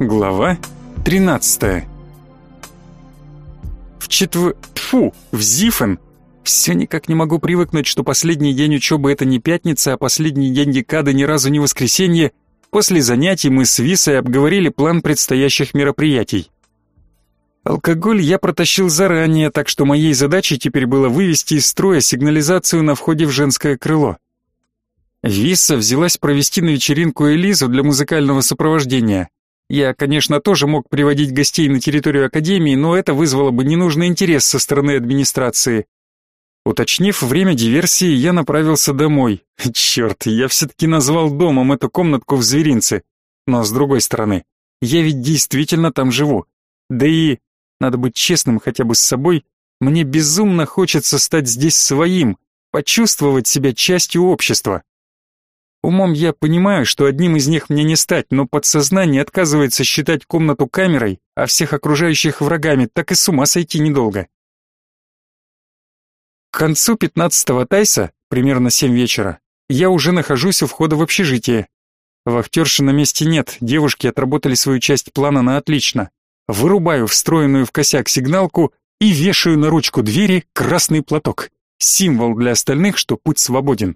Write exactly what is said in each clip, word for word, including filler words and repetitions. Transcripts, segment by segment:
Глава тринадцатая. В четв... Тьфу, в Зифен. Все никак не могу привыкнуть, что последний день учебы это не пятница, а последний день декады ни разу не воскресенье. После занятий мы с Висой обговорили план предстоящих мероприятий. Алкоголь я протащил заранее, так что моей задачей теперь было вывести из строя сигнализацию на входе в женское крыло. Виса взялась провести на вечеринку Элизу для музыкального сопровождения. Я, конечно, тоже мог приводить гостей на территорию академии, но это вызвало бы ненужный интерес со стороны администрации. Уточнив время диверсии, я направился домой. Черт, я все-таки назвал домом эту комнатку в зверинце. Но с другой стороны, я ведь действительно там живу. Да и, надо быть честным хотя бы с собой, мне безумно хочется стать здесь своим, почувствовать себя частью общества. Умом я понимаю, что одним из них мне не стать, но подсознание отказывается считать комнату камерой, а всех окружающих врагами, так и с ума сойти недолго. К концу пятнадцатого тайса, примерно семь вечера, я уже нахожусь у входа в общежитие. Вахтерши на месте нет, девушки отработали свою часть плана на отлично. Вырубаю встроенную в косяк сигналку и вешаю на ручку двери красный платок. Символ для остальных, что путь свободен.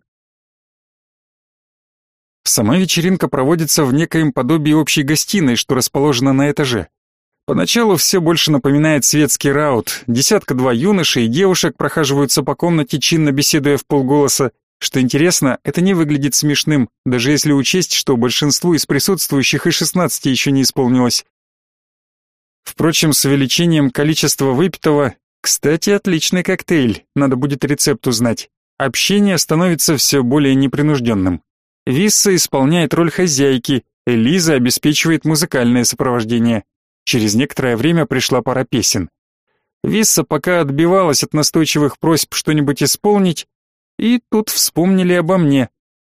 Сама вечеринка проводится в некоем подобии общей гостиной, что расположена на этаже. Поначалу все больше напоминает светский раут. Десятка-два юношей и девушек прохаживаются по комнате, чинно беседуя вполголоса. Что интересно, это не выглядит смешным, даже если учесть, что большинству из присутствующих и шестнадцати еще не исполнилось. Впрочем, с увеличением количества выпитого, кстати, отличный коктейль, надо будет рецепт узнать, общение становится все более непринужденным. Висса исполняет роль хозяйки, Элиза обеспечивает музыкальное сопровождение. Через некоторое время пришла пора песен. Висса пока отбивалась от настойчивых просьб что-нибудь исполнить, и тут вспомнили обо мне.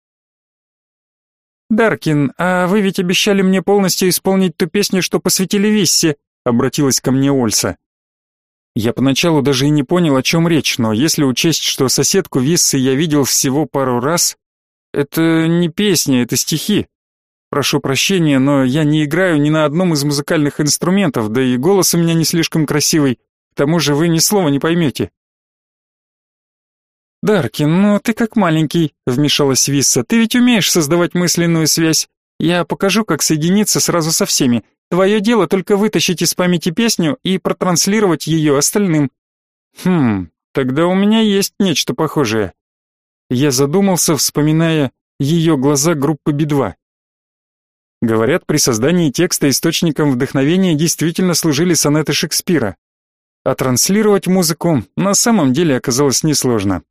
«Даркин, а вы ведь обещали мне полностью исполнить ту песню, что посвятили Виссе», — обратилась ко мне Ольса. Я поначалу даже и не понял, о чем речь, но если учесть, что соседку Виссы я видел всего пару раз... Это не песня, это стихи. Прошу прощения, но я не играю ни на одном из музыкальных инструментов, да и голос у меня не слишком красивый. К тому же вы ни слова не поймете. «Даркин, ну ты как маленький», — вмешалась Висса. «Ты ведь умеешь создавать мысленную связь. Я покажу, как соединиться сразу со всеми. Твое дело только вытащить из памяти песню и протранслировать ее остальным». «Хм, тогда у меня есть нечто похожее». Я задумался, вспоминая ее глаза группы Би два. Говорят, при создании текста источником вдохновения действительно служили сонеты Шекспира. А транслировать музыку на самом деле оказалось несложно.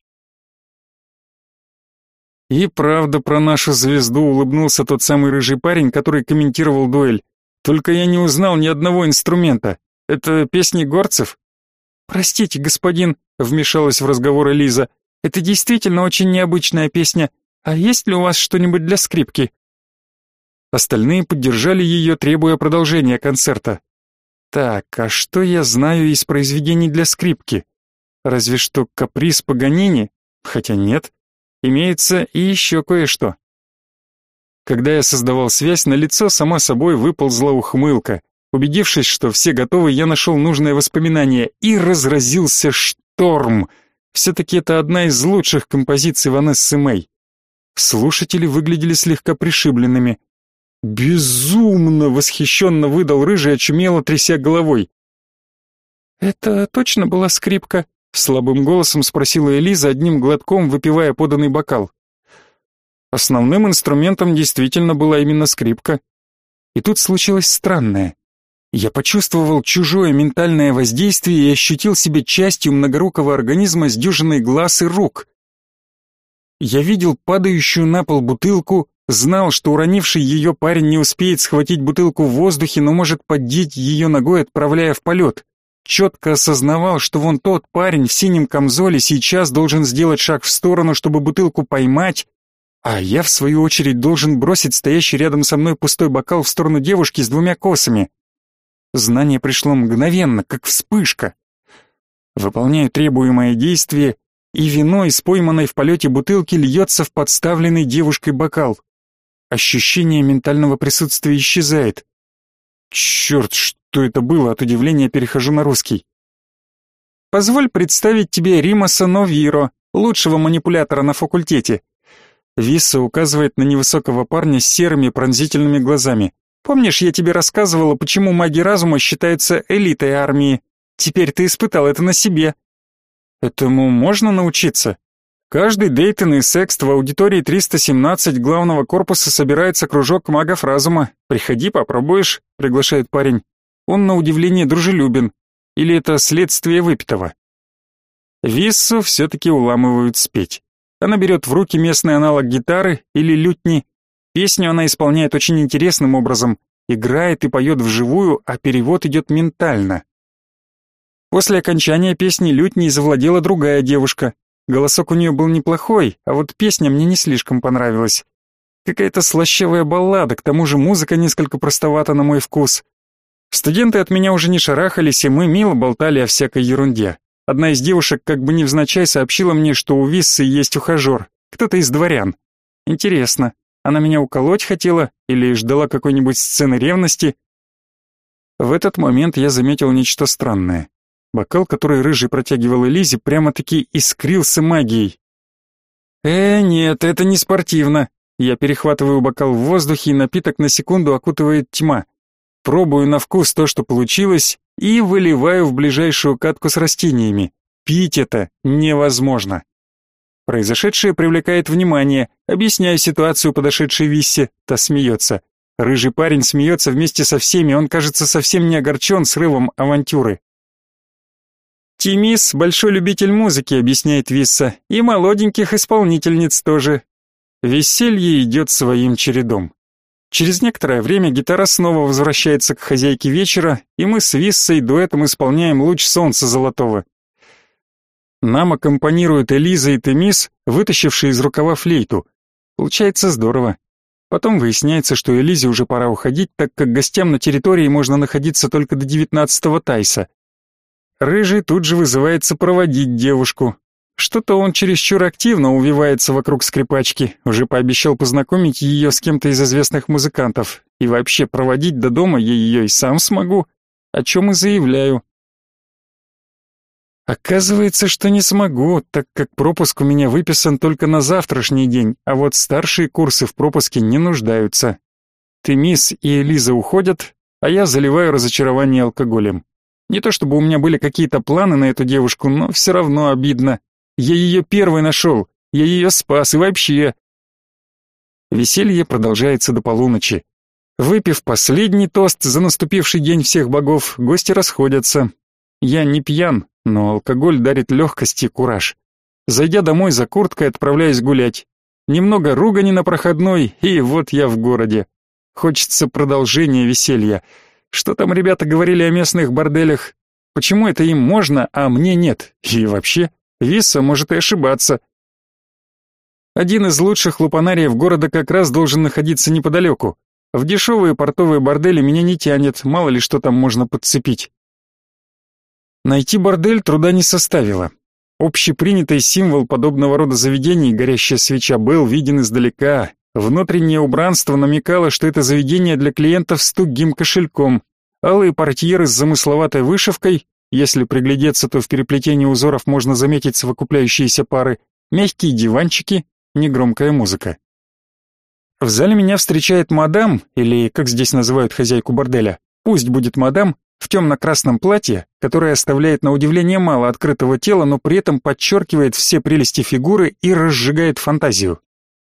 И правда про нашу звезду улыбнулся тот самый рыжий парень, который комментировал дуэль. Только я не узнал ни одного инструмента. Это песни горцев? Простите, господин, вмешалась в разговор Элиза. Это действительно очень необычная песня. А есть ли у вас что-нибудь для скрипки? Остальные поддержали ее, требуя продолжения концерта. Так, а что я знаю из произведений для скрипки? Разве что каприз Паганини? Хотя нет. Имеется и еще кое-что. Когда я создавал связь, на лицо сама собой выползла ухмылка. Убедившись, что все готовы, я нашел нужное воспоминание, и разразился шторм. Все-таки это одна из лучших композиций Ванессы Мэй. Слушатели выглядели слегка пришибленными. «Безумно!» — восхищенно выдал рыжий, очумело тряся головой. «Это точно была скрипка?» — слабым голосом спросила Элиза, одним глотком выпивая поданный бокал. Основным инструментом действительно была именно скрипка. И тут случилось странное. Я почувствовал чужое ментальное воздействие и ощутил себя частью многорукого организма с дюжиной глаз и рук. Я видел падающую на пол бутылку, знал, что уронивший ее парень не успеет схватить бутылку в воздухе, но может поддеть ее ногой, отправляя в полет. Четко осознавал, что вон тот парень в синем камзоле сейчас должен сделать шаг в сторону, чтобы бутылку поймать, а я, в свою очередь, должен бросить стоящий рядом со мной пустой бокал в сторону девушки с двумя косами. Знание пришло мгновенно, как вспышка. Выполняю требуемое действие, и вино из пойманной в полете бутылки льется в подставленный девушкой бокал. Ощущение ментального присутствия исчезает. Черт, что это было? От удивления перехожу на русский. Позволь представить тебе Римаса Новиро, лучшего манипулятора на факультете. Висса указывает на невысокого парня с серыми пронзительными глазами. Помнишь, я тебе рассказывала, почему маги разума считаются элитой армии? Теперь ты испытал это на себе. Этому можно научиться? Каждый Дейтон и Секст в аудитории триста семнадцать главного корпуса собирается кружок магов разума. Приходи, попробуешь, приглашает парень. Он на удивление дружелюбен. Или это следствие выпитого? Виссу все-таки уламывают спеть. Она берет в руки местный аналог гитары или лютни. Песню она исполняет очень интересным образом. Играет и поет вживую, а перевод идет ментально. После окончания песни лютней завладела другая девушка. Голосок у нее был неплохой, а вот песня мне не слишком понравилась. Какая-то слащавая баллада, к тому же музыка несколько простовата на мой вкус. Студенты от меня уже не шарахались, и мы мило болтали о всякой ерунде. Одна из девушек как бы невзначай сообщила мне, что у Виссы есть ухажер, кто-то из дворян. Интересно, она меня уколоть хотела или ждала какой-нибудь сцены ревности? В этот момент я заметил нечто странное. Бокал, который рыжий протягивал Элизе, прямо-таки искрился магией. «Э, нет, это не спортивно». Я перехватываю бокал в воздухе, и напиток на секунду окутывает тьма. Пробую на вкус то, что получилось, и выливаю в ближайшую катку с растениями. Пить это невозможно. Произошедшее привлекает внимание. Объясняю ситуацию подошедшей Виссе, та смеется. Рыжий парень смеется вместе со всеми, он, кажется, совсем не огорчен срывом авантюры. «Тимис — большой любитель музыки», — объясняет Висса, — «и молоденьких исполнительниц тоже». Веселье идет своим чередом. Через некоторое время гитара снова возвращается к хозяйке вечера, и мы с Виссой дуэтом исполняем «Луч солнца золотого». Нам аккомпанируют Элиза и Темис, вытащившие из рукава флейту. Получается здорово. Потом выясняется, что Элизе уже пора уходить, так как гостям на территории можно находиться только до девятнадцатого тайса. Рыжий тут же вызывается проводить девушку. Что-то он чересчур активно увивается вокруг скрипачки, уже пообещал познакомить ее с кем-то из известных музыкантов. И вообще проводить до дома я ее и сам смогу, о чем и заявляю. Оказывается, что не смогу, так как пропуск у меня выписан только на завтрашний день, а вот старшие курсы в пропуске не нуждаются. Темис и Элиза уходят, а я заливаю разочарование алкоголем. Не то чтобы у меня были какие-то планы на эту девушку, но все равно обидно. Я ее первый нашел, я ее спас и вообще. Веселье продолжается до полуночи. Выпив последний тост за наступивший день всех богов, гости расходятся. Я не пьян, но алкоголь дарит легкость и кураж. Зайдя домой за курткой, отправляюсь гулять. Немного ругани на проходной, и вот я в городе. Хочется продолжения веселья. Что там ребята говорили о местных борделях? Почему это им можно, а мне нет? И вообще, Висса может и ошибаться. Один из лучших лупанариев города как раз должен находиться неподалеку. В дешевые портовые бордели меня не тянет, мало ли что там можно подцепить. Найти бордель труда не составило. Общепринятый символ подобного рода заведений, горящая свеча, был виден издалека. Внутреннее убранство намекало, что это заведение для клиентов с тугим кошельком. Алые портьеры с замысловатой вышивкой, если приглядеться, то в переплетении узоров можно заметить совокупляющиеся пары, мягкие диванчики, негромкая музыка. В зале меня встречает мадам, или как здесь называют хозяйку борделя, пусть будет мадам, в темно-красном платье, которое оставляет на удивление мало открытого тела, но при этом подчеркивает все прелести фигуры и разжигает фантазию.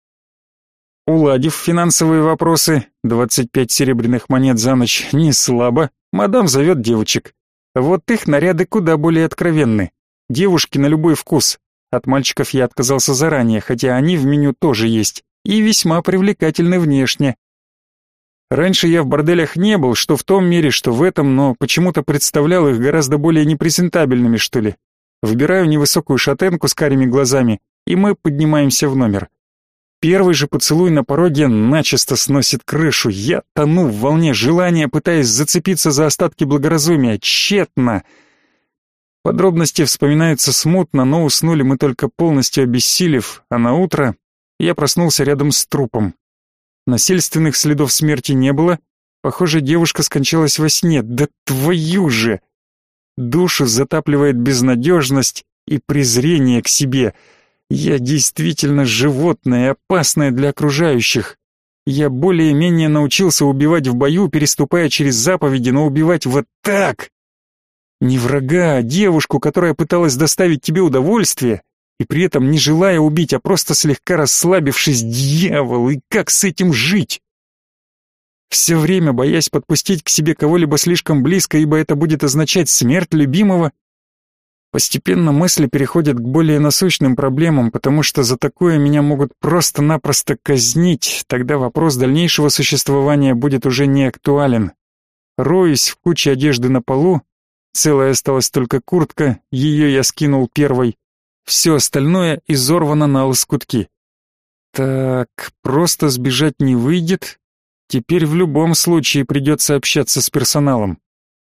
Уладив финансовые вопросы, двадцать пять серебряных монет за ночь не слабо, мадам зовет девочек. Вот их наряды куда более откровенны. Девушки на любой вкус. От мальчиков я отказался заранее, хотя они в меню тоже есть, и весьма привлекательны внешне. Раньше я в борделях не был, что в том мире, что в этом, но почему-то представлял их гораздо более непрезентабельными, что ли. Выбираю невысокую шатенку с карими глазами, и мы поднимаемся в номер. Первый же поцелуй на пороге начисто сносит крышу. Я тону в волне желания, пытаясь зацепиться за остатки благоразумия. Тщетно. Подробности вспоминаются смутно, но уснули мы только полностью обессилев, а на утро я проснулся рядом с трупом. Насильственных следов смерти не было, Похоже, девушка скончалась во сне. Да твою же! Душу затапливает безнадежность и презрение к себе. Я действительно животное, опасное для окружающих. Я более-менее научился убивать в бою, переступая через заповеди, но убивать вот так! Не врага, а девушку, которая пыталась доставить тебе удовольствие, и при этом не желая убить, а просто слегка расслабившись. Дьявол, и как с этим жить? Все время боясь подпустить к себе кого-либо слишком близко, ибо это будет означать смерть любимого. Постепенно мысли переходят к более насущным проблемам, потому что за такое меня могут просто-напросто казнить, тогда вопрос дальнейшего существования будет уже не актуален. Роюсь в куче одежды на полу, целая осталась только куртка, ее я скинул первой. Все остальное изорвано на лоскутки. Так, просто сбежать не выйдет. Теперь в любом случае придется общаться с персоналом.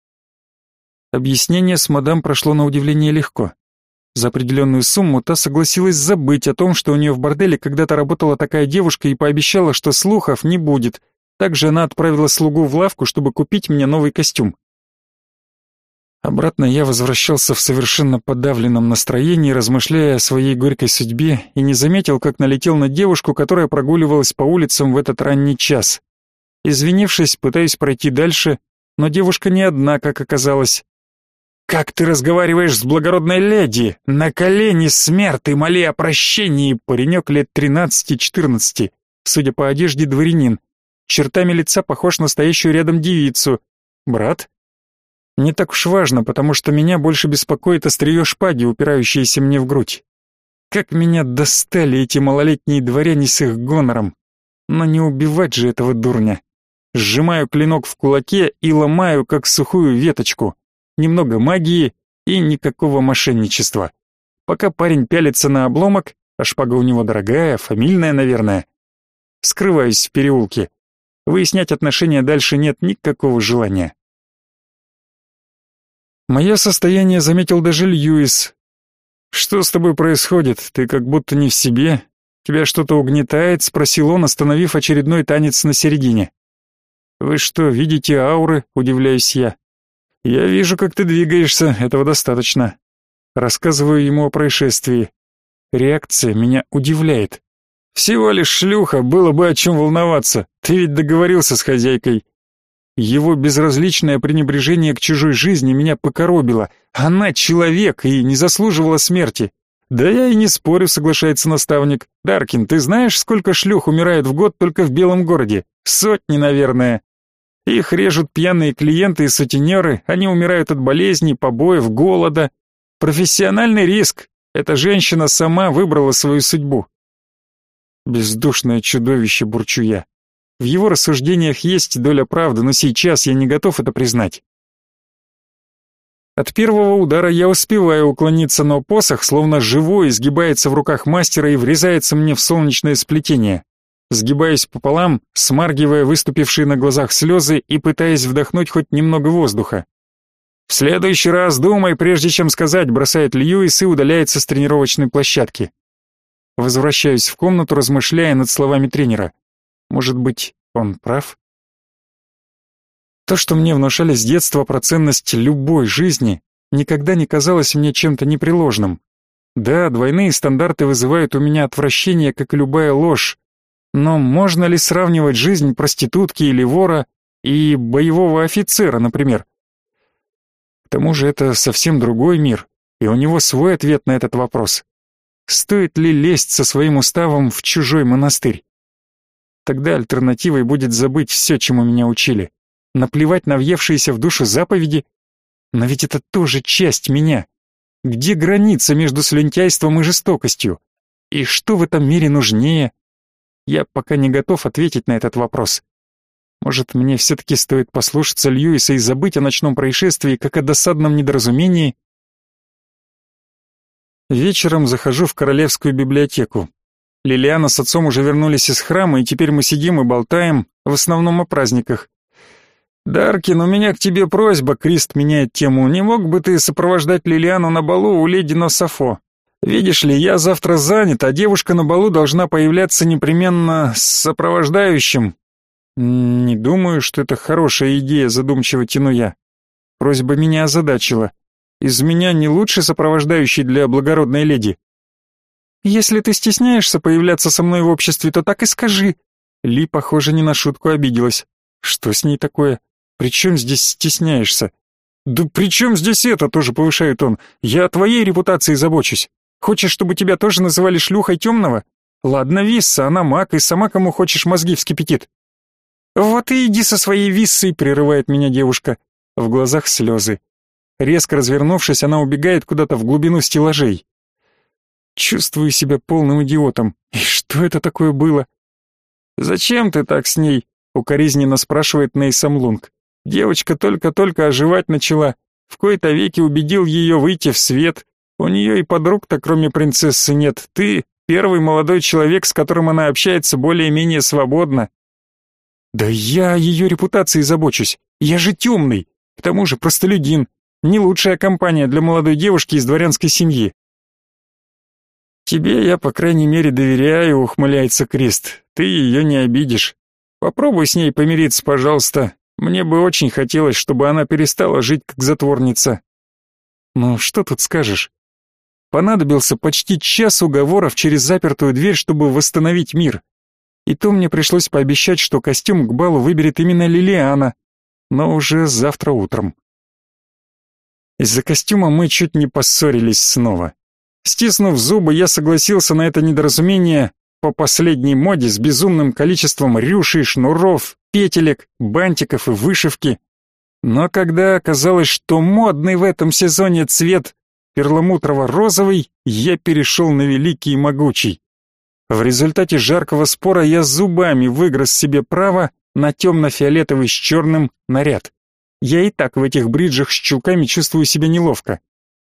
Объяснение с мадам прошло на удивление легко. За определенную сумму та согласилась забыть о том, что у нее в борделе когда-то работала такая девушка, и пообещала, что слухов не будет. Также она отправила слугу в лавку, чтобы купить мне новый костюм. Обратно я возвращался в совершенно подавленном настроении, размышляя о своей горькой судьбе, и не заметил, как налетел на девушку, которая прогуливалась по улицам в этот ранний час. Извинившись, пытаюсь пройти дальше, но девушка не одна, как оказалось. «Как ты разговариваешь с благородной леди? На колени, смерты, моли о прощении!» Паренек лет тринадцати-четырнадцати, судя по одежде, дворянин. Чертами лица похож на стоящую рядом девицу. «Брат?» Не так уж важно, потому что меня больше беспокоит острие шпаги, упирающееся мне в грудь. Как меня достали эти малолетние дворяне с их гонором. Но не убивать же этого дурня. Сжимаю клинок в кулаке и ломаю, как сухую веточку. Немного магии и никакого мошенничества. Пока парень пялится на обломок, а шпага у него дорогая, фамильная, наверное. Скрываюсь в переулке. Выяснять отношения дальше нет никакого желания. Мое состояние заметил даже Льюис. «Что с тобой происходит? Ты как будто не в себе. Тебя что-то угнетает?» — спросил он, остановив очередной танец на середине. «Вы что, видите ауры?» — удивляюсь я. «Я вижу, как ты двигаешься, этого достаточно». Рассказываю ему о происшествии. Реакция меня удивляет. «Всего лишь шлюха, было бы о чем волноваться. Ты ведь договорился с хозяйкой». Его безразличное пренебрежение к чужой жизни меня покоробило. Она человек и не заслуживала смерти. «Да я и не спорю», — соглашается наставник. «Даркин, ты знаешь, сколько шлюх умирает в год только в Белом городе? Сотни, наверное. Их режут пьяные клиенты и сутенеры, они умирают от болезней, побоев, голода. Профессиональный риск. Эта женщина сама выбрала свою судьбу». Бездушное чудовище, бурчу я. В его рассуждениях есть доля правды, но сейчас я не готов это признать. От первого удара я успеваю уклониться, но посох, словно живой, изгибается в руках мастера и врезается мне в солнечное сплетение. Сгибаюсь пополам, смаргивая выступившие на глазах слезы и пытаясь вдохнуть хоть немного воздуха. «В следующий раз думай, прежде чем сказать», — бросает Льюис и удаляется с тренировочной площадки. Возвращаюсь в комнату, размышляя над словами тренера. Может быть, он прав? То, что мне внушали с детства про ценность любой жизни, никогда не казалось мне чем-то непреложным. Да, двойные стандарты вызывают у меня отвращение, как и любая ложь, но можно ли сравнивать жизнь проститутки или вора и боевого офицера, например? К тому же это совсем другой мир, и у него свой ответ на этот вопрос. Стоит ли лезть со своим уставом в чужой монастырь? Тогда альтернативой будет забыть все, чему меня учили. Наплевать на въевшиеся в душу заповеди. Но ведь это тоже часть меня. Где граница между слюнтяйством и жестокостью? И что в этом мире нужнее? Я пока не готов ответить на этот вопрос. Может, мне все-таки стоит послушаться Льюиса и забыть о ночном происшествии, как о досадном недоразумении? Вечером захожу в королевскую библиотеку. Лилиана с отцом уже вернулись из храма, и теперь мы сидим и болтаем, в основном о праздниках. «Даркин, у меня к тебе просьба», — Крист меняет тему. «Не мог бы ты сопровождать Лилиану на балу у леди Носафо? Видишь ли, я завтра занят, а девушка на балу должна появляться непременно с сопровождающим». Не думаю, что это хорошая идея, задумчиво тяну я. Просьба меня озадачила. Из меня не лучший сопровождающий для благородной леди. Если ты стесняешься появляться со мной в обществе, то так и скажи. Ли, похоже, не на шутку обиделась. Что с ней такое? При чем здесь стесняешься? Да при чем здесь это, тоже повышает он. Я о твоей репутации забочусь. Хочешь, чтобы тебя тоже называли шлюхой темного? Ладно, Висса, она маг, и сама кому хочешь мозги вскипятит. Вот и иди со своей Виссой, прерывает меня девушка. В глазах слезы. Резко развернувшись, она убегает куда-то в глубину стеллажей. Чувствую себя полным идиотом. И что это такое было? «Зачем ты так с ней?» — укоризненно спрашивает Нейсам Лунг. Девочка только-только оживать начала. В кои-то веки убедил ее выйти в свет. У нее и подруг-то кроме принцессы нет. Ты первый молодой человек, с которым она общается более-менее свободно. Да я о ее репутации забочусь. Я же темный. К тому же простолюдин. Не лучшая компания для молодой девушки из дворянской семьи. «Тебе я, по крайней мере, доверяю», — ухмыляется Крист. «Ты ее не обидишь. Попробуй с ней помириться, пожалуйста. Мне бы очень хотелось, чтобы она перестала жить как затворница». Ну, что тут скажешь? Понадобился почти час уговоров через запертую дверь, чтобы восстановить мир. И то мне пришлось пообещать, что костюм к балу выберет именно Лилиана, но уже завтра утром. Из-за костюма мы чуть не поссорились снова. Стиснув зубы, я согласился на это недоразумение по последней моде с безумным количеством рюшей, шнуров, петелек, бантиков и вышивки. Но когда оказалось, что модный в этом сезоне цвет перламутрово-розовый, я перешел на великий и могучий. В результате жаркого спора я зубами выгрыз себе право на темно-фиолетовый с черным наряд. Я и так в этих бриджах с чулками чувствую себя неловко.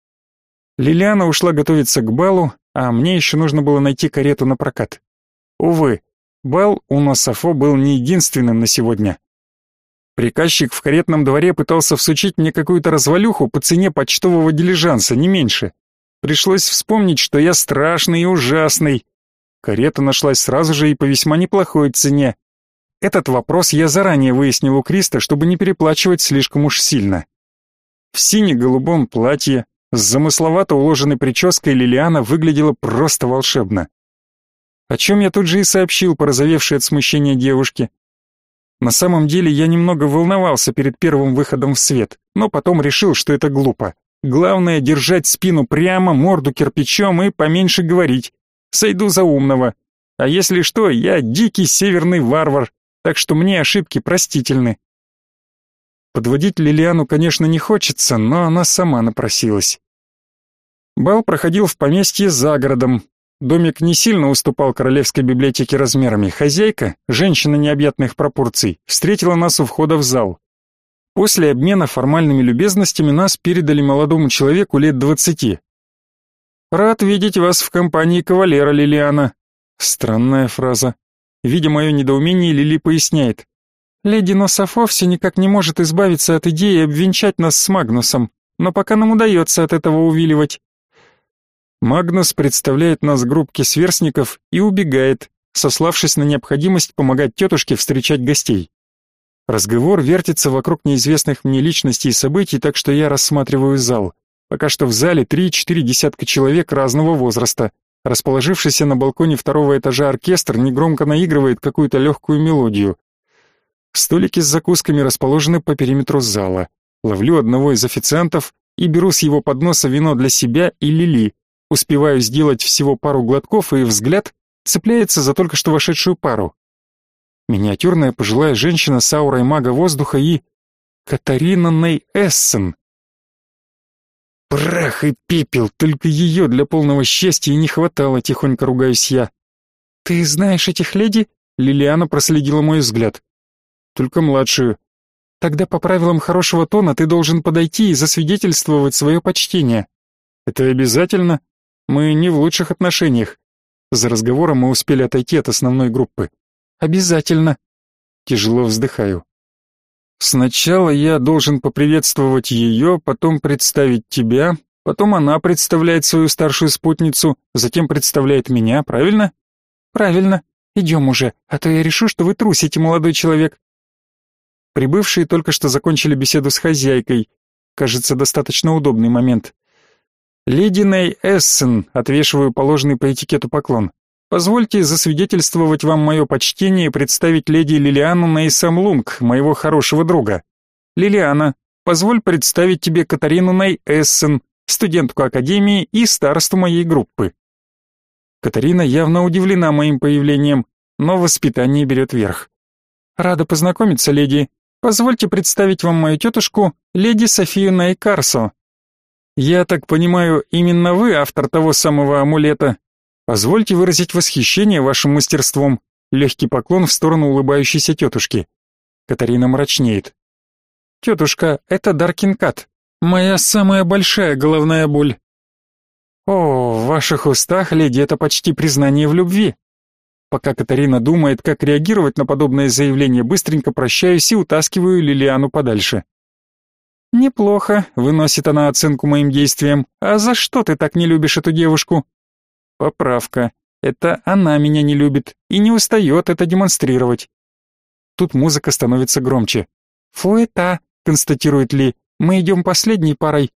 Лилиана ушла готовиться к балу, а мне еще нужно было найти карету на прокат. Увы, бал у Носафо был не единственным на сегодня. Приказчик в каретном дворе пытался всучить мне какую-то развалюху по цене почтового дилижанса, не меньше. Пришлось вспомнить, что я страшный и ужасный. Карета нашлась сразу же и по весьма неплохой цене. Этот вопрос я заранее выяснил у Криста, чтобы не переплачивать слишком уж сильно. В сине-голубом платье, с замысловато уложенной прической Лилиана выглядела просто волшебно. О чем я тут же и сообщил порозовевшей от смущения девушке. На самом деле я немного волновался перед первым выходом в свет, но потом решил, что это глупо. Главное держать спину прямо, морду кирпичом и поменьше говорить. Сойду за умного. А если что, я дикий северный варвар, так что мне ошибки простительны. Подводить Лилиану, конечно, не хочется, но она сама напросилась. Бал проходил в поместье за городом. Домик не сильно уступал королевской библиотеке размерами. Хозяйка, женщина необъятных пропорций, встретила нас у входа в зал. После обмена формальными любезностями нас передали молодому человеку лет двадцати. «Рад видеть вас в компании кавалера, Лилиана». Странная фраза. Видя мое недоумение, Лили поясняет. «Леди Носафо все никак не может избавиться от идеи обвенчать нас с Магнусом, но пока нам удается от этого увиливать». Магнус представляет нас группке сверстников и убегает, сославшись на необходимость помогать тетушке встречать гостей. Разговор вертится вокруг неизвестных мне личностей и событий, так что я рассматриваю зал. Пока что в зале три-четыре десятка человек разного возраста. Расположившийся на балконе второго этажа оркестр негромко наигрывает какую-то легкую мелодию. Столики с закусками расположены по периметру зала. Ловлю одного из официантов и беру с его подноса вино для себя и Лили. Успеваю сделать всего пару глотков, и взгляд цепляется за только что вошедшую пару. Миниатюрная пожилая женщина с аурой мага воздуха и... Катарина Ней Эссен. Прах и пепел, только ее для полного счастья и не хватало, тихонько ругаюсь я. «Ты знаешь этих леди?» Лилиана проследила мой взгляд. «Только младшую». «Тогда по правилам хорошего тона ты должен подойти и засвидетельствовать свое почтение». «Это обязательно? Мы не в лучших отношениях». За разговором мы успели отойти от основной группы. «Обязательно». Тяжело вздыхаю. «Сначала я должен поприветствовать ее, потом представить тебя, потом она представляет свою старшую спутницу, затем представляет меня, правильно?» «Правильно. Идем уже, а то я решу, что вы трусите, молодой человек». Прибывшие только что закончили беседу с хозяйкой. Кажется, достаточно удобный момент. «Леди Ней Эссен», отвешиваю положенный по этикету поклон. «Позвольте засвидетельствовать вам мое почтение и представить леди Лилиану Ней Самлунг, моего хорошего друга. Лилиана, позволь представить тебе Катарину Ней Эссен, студентку академии и старосту моей группы». Катарина явно удивлена моим появлением, но воспитание берет верх. «Рада познакомиться, леди. Позвольте представить вам мою тетушку, леди Софию Ней Карсо. Я так понимаю, именно вы автор того самого амулета. Позвольте выразить восхищение вашим мастерством». Легкий поклон в сторону улыбающейся тетушки. Катарина мрачнеет. «Тетушка, это Даркинкат, моя самая большая головная боль». «О, в ваших устах, леди, это почти признание в любви». Пока Катарина думает, как реагировать на подобное заявление, быстренько прощаюсь и утаскиваю Лилиану подальше. «Неплохо», — выносит она оценку моим действиям. «А за что ты так не любишь эту девушку?» Поправка. Это она меня не любит и не устает это демонстрировать. Тут музыка становится громче. «Фуэта», — констатирует Ли, — «мы идем последней парой».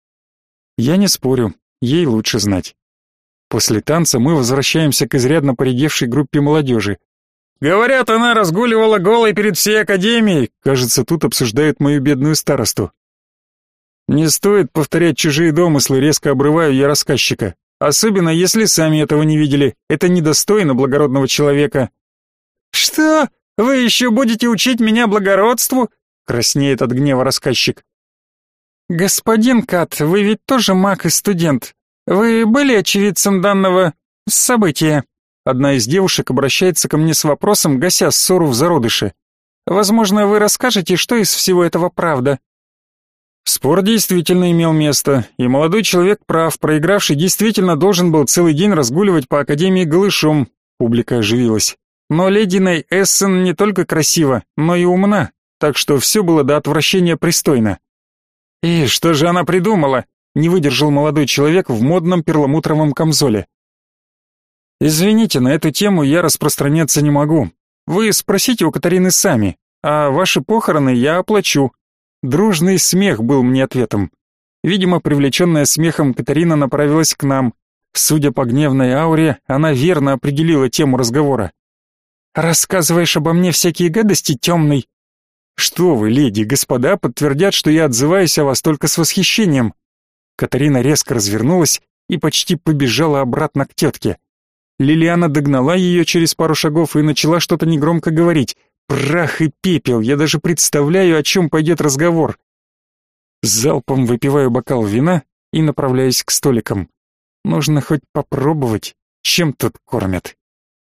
Я не спорю, ей лучше знать. После танца мы возвращаемся к изрядно поредевшей группе молодежи. «Говорят, она разгуливала голой перед всей академией», кажется, тут обсуждают мою бедную старосту. Не стоит повторять чужие домыслы, резко обрываю я рассказчика. Особенно, если сами этого не видели. Это недостойно благородного человека. «Что? Вы еще будете учить меня благородству?» краснеет от гнева рассказчик. «Господин Кат, вы ведь тоже маг и студент. Вы были очевидцем данного события?» Одна из девушек обращается ко мне с вопросом, гася ссору в зародыше. «Возможно, вы расскажете, что из всего этого правда?» Спор действительно имел место, и молодой человек прав, проигравший действительно должен был целый день разгуливать по академии голышом. Публика оживилась. Но леди Ней Эссен не только красива, но и умна, так что все было до отвращения пристойно. «И что же она придумала?» — не выдержал молодой человек в модном перламутровом камзоле. «Извините, на эту тему я распространяться не могу. Вы спросите у Катарины сами, а ваши похороны я оплачу». Дружный смех был мне ответом. Видимо, привлеченная смехом, Катарина направилась к нам. Судя по гневной ауре, она верно определила тему разговора. «Рассказываешь обо мне всякие гадости, темный?» «Что вы, леди, господа подтвердят, что я отзываюсь о вас только с восхищением». Катарина резко развернулась и почти побежала обратно к тетке. Лилиана догнала ее через пару шагов и начала что-то негромко говорить. Прах и пепел, я даже представляю, о чем пойдет разговор. Залпом выпиваю бокал вина и направляюсь к столикам. Нужно хоть попробовать, чем тут кормят.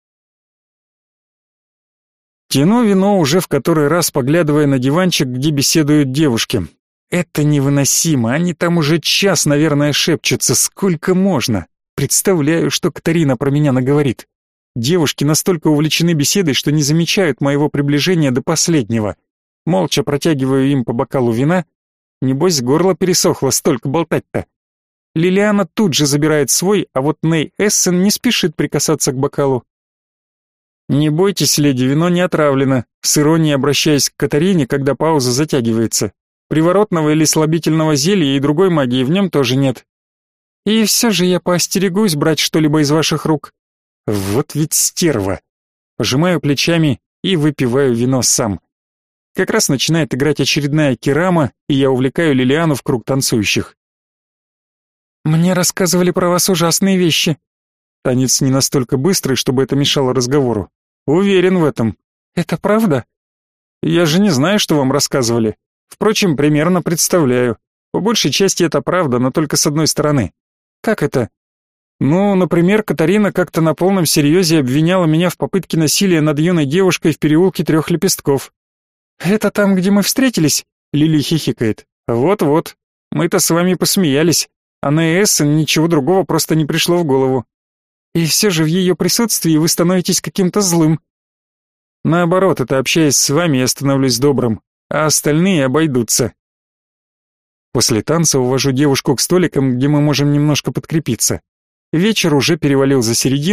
Тяну вино уже в который раз, поглядывая на диванчик, где беседуют девушки. Это невыносимо, они там уже час, наверное, шепчутся, сколько можно. Представляю, что Катарина про меня наговорит. Девушки настолько увлечены беседой, что не замечают моего приближения до последнего. Молча протягиваю им по бокалу вина. Небось, горло пересохло, столько болтать-то. Лилиана тут же забирает свой, а вот Ней Эссен не спешит прикасаться к бокалу. «Не бойтесь, леди, вино не отравлено», с иронией обращаясь к Катарине, когда пауза затягивается. «Приворотного или слабительного зелья и другой магии в нем тоже нет. И все же я поостерегусь брать что-либо из ваших рук». Вот ведь стерва. Пожимаю плечами и выпиваю вино сам. Как раз начинает играть очередная керама, и я увлекаю Лилиану в круг танцующих. «Мне рассказывали про вас ужасные вещи». Танец не настолько быстрый, чтобы это мешало разговору. Уверен в этом. «Это правда?» «Я же не знаю, что вам рассказывали. Впрочем, примерно представляю. По большей части это правда, но только с одной стороны». «Как это?» Ну, например, Катарина как-то на полном серьезе обвиняла меня в попытке насилия над юной девушкой в переулке Трех Лепестков. «Это там, где мы встретились?» — Лили хихикает. «Вот-вот. Мы-то с вами посмеялись, а на Эссен ничего другого просто не пришло в голову. И все же в ее присутствии вы становитесь каким-то злым». «Наоборот, это общаясь с вами, я становлюсь добрым, а остальные обойдутся». После танца увожу девушку к столикам, где мы можем немножко подкрепиться. Вечер уже перевалил за середину,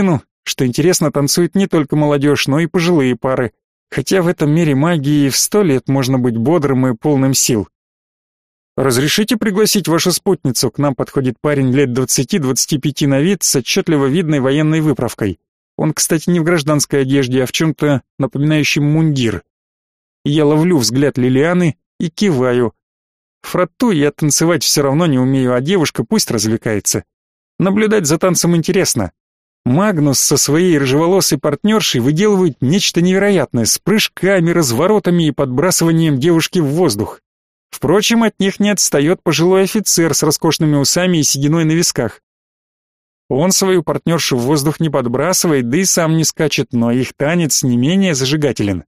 Что интересно, танцует не только молодежь, но и пожилые пары. Хотя в этом мире магии в сто лет можно быть бодрым и полным сил. «Разрешите пригласить вашу спутницу?» К нам подходит парень лет двадцати-двадцати пяти на вид с отчетливо видной военной выправкой. Он, кстати, не в гражданской одежде, а в чем-то напоминающем мундир. Я ловлю взгляд Лилианы и киваю. Фратту я танцевать все равно не умею, а девушка пусть развлекается. Наблюдать за танцем интересно. Магнус со своей рыжеволосой партнершей выделывает нечто невероятное с прыжками, разворотами и подбрасыванием девушки в воздух. Впрочем, от них не отстает пожилой офицер с роскошными усами и сединой на висках. Он свою партнершу в воздух не подбрасывает, да и сам не скачет, но их танец не менее зажигателен.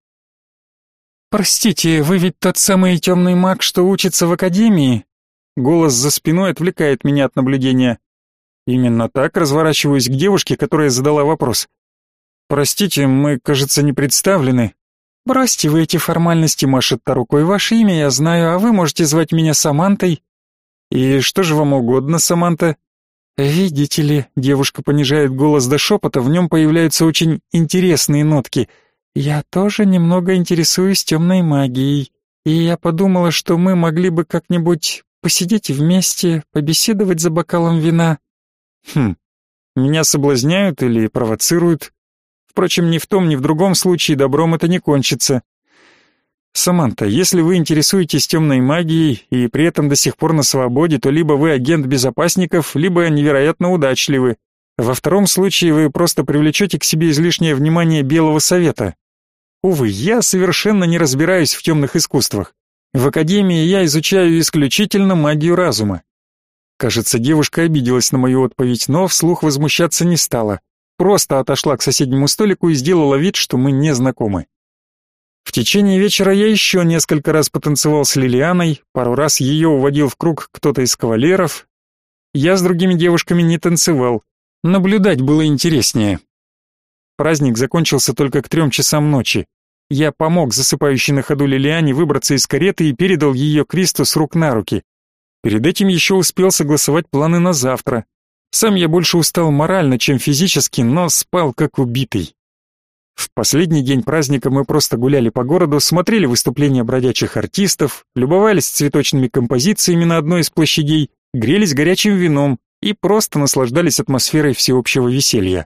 «Простите, вы ведь тот самый темный маг, что учится в академии?» Голос за спиной отвлекает меня от наблюдения. Именно так разворачиваюсь к девушке, которая задала вопрос. «Простите, мы, кажется, не представлены». «Бросьте вы эти формальности», — машет та рукой. «Ваше имя я знаю, а вы можете звать меня Самантой». «И что же вам угодно, Саманта?» «Видите ли», — девушка понижает голос до шепота, в нем появляются очень интересные нотки. «Я тоже немного интересуюсь темной магией, и я подумала, что мы могли бы как-нибудь посидеть вместе, побеседовать за бокалом вина». «Хм, меня соблазняют или провоцируют? Впрочем, ни в том, ни в другом случае добром это не кончится. Саманта, если вы интересуетесь темной магией и при этом до сих пор на свободе, то либо вы агент безопасников, либо невероятно удачливы. Во втором случае вы просто привлечете к себе излишнее внимание Белого Совета. Увы, я совершенно не разбираюсь в темных искусствах. В академии я изучаю исключительно магию разума». Кажется, девушка обиделась на мою отповедь, но вслух возмущаться не стала. Просто отошла к соседнему столику и сделала вид, что мы не знакомы. В течение вечера я еще несколько раз потанцевал с Лилианой, пару раз ее уводил в круг кто-то из кавалеров. Я с другими девушками не танцевал. Наблюдать было интереснее. Праздник закончился только к трем часам ночи. Я помог засыпающей на ходу Лилиане выбраться из кареты и передал ее Кристу с рук на руки. Перед этим еще успел согласовать планы на завтра. Сам я больше устал морально, чем физически, но спал как убитый. В последний день праздника мы просто гуляли по городу, смотрели выступления бродячих артистов, любовались цветочными композициями на одной из площадей, грелись горячим вином и просто наслаждались атмосферой всеобщего веселья.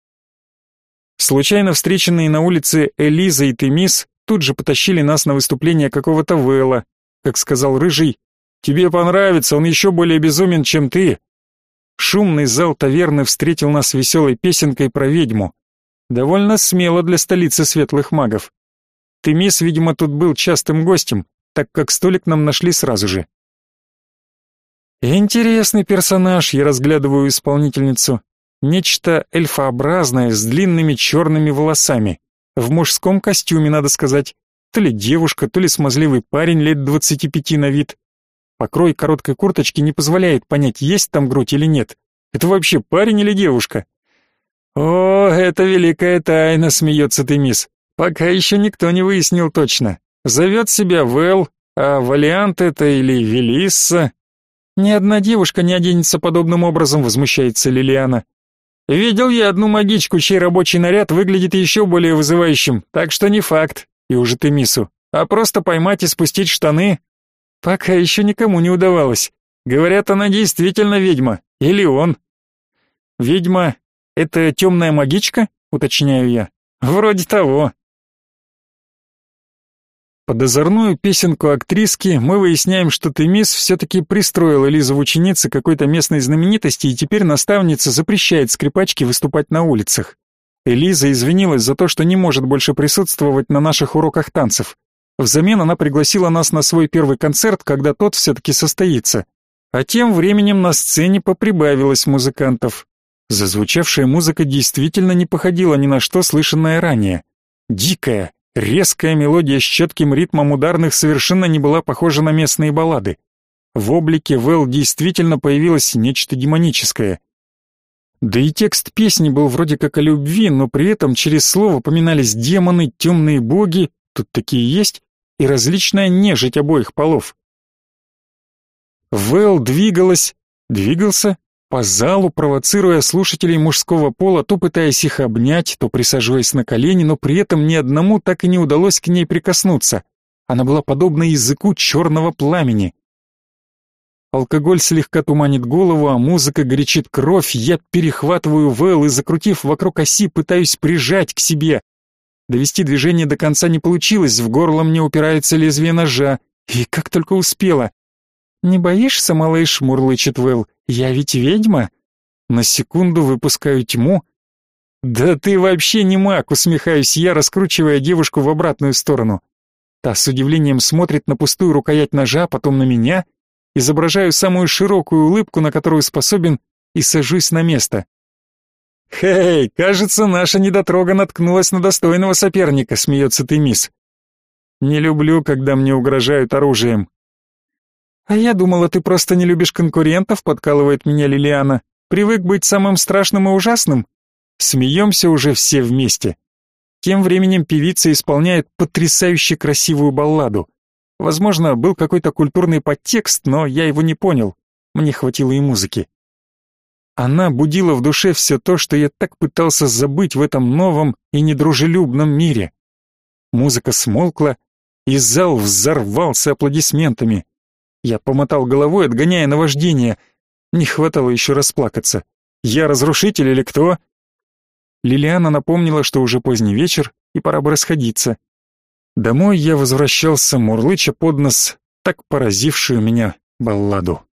Случайно встреченные на улице Элиза и Темис тут же потащили нас на выступление какого-то Вэлла. Как сказал Рыжий, «Тебе понравится, он еще более безумен, чем ты». Шумный зал таверны встретил нас веселой песенкой про ведьму. Довольно смело для столицы светлых магов. Темис, видимо, тут был частым гостем, так как столик нам нашли сразу же. Интересный персонаж, я разглядываю исполнительницу. Нечто эльфообразное с длинными черными волосами. В мужском костюме, надо сказать. То ли девушка, то ли смазливый парень лет двадцати пяти на вид. Покрой короткой курточки не позволяет понять, есть там грудь или нет. Это вообще парень или девушка? О, это великая тайна, смеется Темис. Пока еще никто не выяснил точно. Зовет себя Вэл, а Валиант это или Велисса. Ни одна девушка не оденется подобным образом, возмущается Лилиана. Видел я одну магичку, чей рабочий наряд выглядит еще более вызывающим, так что не факт. И уже Темису. А просто поймать и спустить штаны. Пока еще никому не удавалось. Говорят, она действительно ведьма. Или он. Ведьма — это темная магичка, уточняю я. Вроде того. Под озорную песенку актриски мы выясняем, что Темис все-таки пристроил Элизу в ученицы какой-то местной знаменитости, и теперь наставница запрещает скрипачке выступать на улицах. Элиза извинилась за то, что не может больше присутствовать на наших уроках танцев. Взамен она пригласила нас на свой первый концерт, когда тот все-таки состоится. А тем временем на сцене поприбавилось музыкантов. Зазвучавшая музыка действительно не походила ни на что слышанное ранее. Дикая, резкая мелодия с четким ритмом ударных совершенно не была похожа на местные баллады. В облике Вэл действительно появилось нечто демоническое. Да и текст песни был вроде как о любви, но при этом через слово поминались демоны, темные боги, тут такие есть, и различная нежить обоих полов. Вэл двигалась, двигался, по залу, провоцируя слушателей мужского пола, то пытаясь их обнять, то присаживаясь на колени, но при этом ни одному так и не удалось к ней прикоснуться. Она была подобна языку черного пламени. Алкоголь слегка туманит голову, а музыка горячит кровь. Я перехватываю Вэл и, закрутив вокруг оси, пытаюсь прижать к себе. Довести движение до конца не получилось, в горло мне упирается лезвие ножа. И как только успела. «Не боишься, малыш?» — мурлычет Вэл. «Я ведь ведьма?» На секунду выпускаю тьму. «Да ты вообще не маг!» — усмехаюсь я, раскручивая девушку в обратную сторону. Та с удивлением смотрит на пустую рукоять ножа, потом на меня. Изображаю самую широкую улыбку, на которую способен, и сажусь на место. «Хей, кажется, наша недотрога наткнулась на достойного соперника», — смеется Темис. «Не люблю, когда мне угрожают оружием». «А я думала, ты просто не любишь конкурентов», — подкалывает меня Лилиана. «Привык быть самым страшным и ужасным». Смеемся уже все вместе. Тем временем певица исполняет потрясающе красивую балладу. Возможно, был какой-то культурный подтекст, но я его не понял. Мне хватило и музыки. Она будила в душе все то, что я так пытался забыть в этом новом и недружелюбном мире. Музыка смолкла, и зал взорвался аплодисментами. Я помотал головой, отгоняя наваждение. Не хватало еще расплакаться. Я разрушитель или кто? Лилиана напомнила, что уже поздний вечер, и пора бы расходиться. Домой я возвращался, мурлыча под нос так поразившую меня балладу.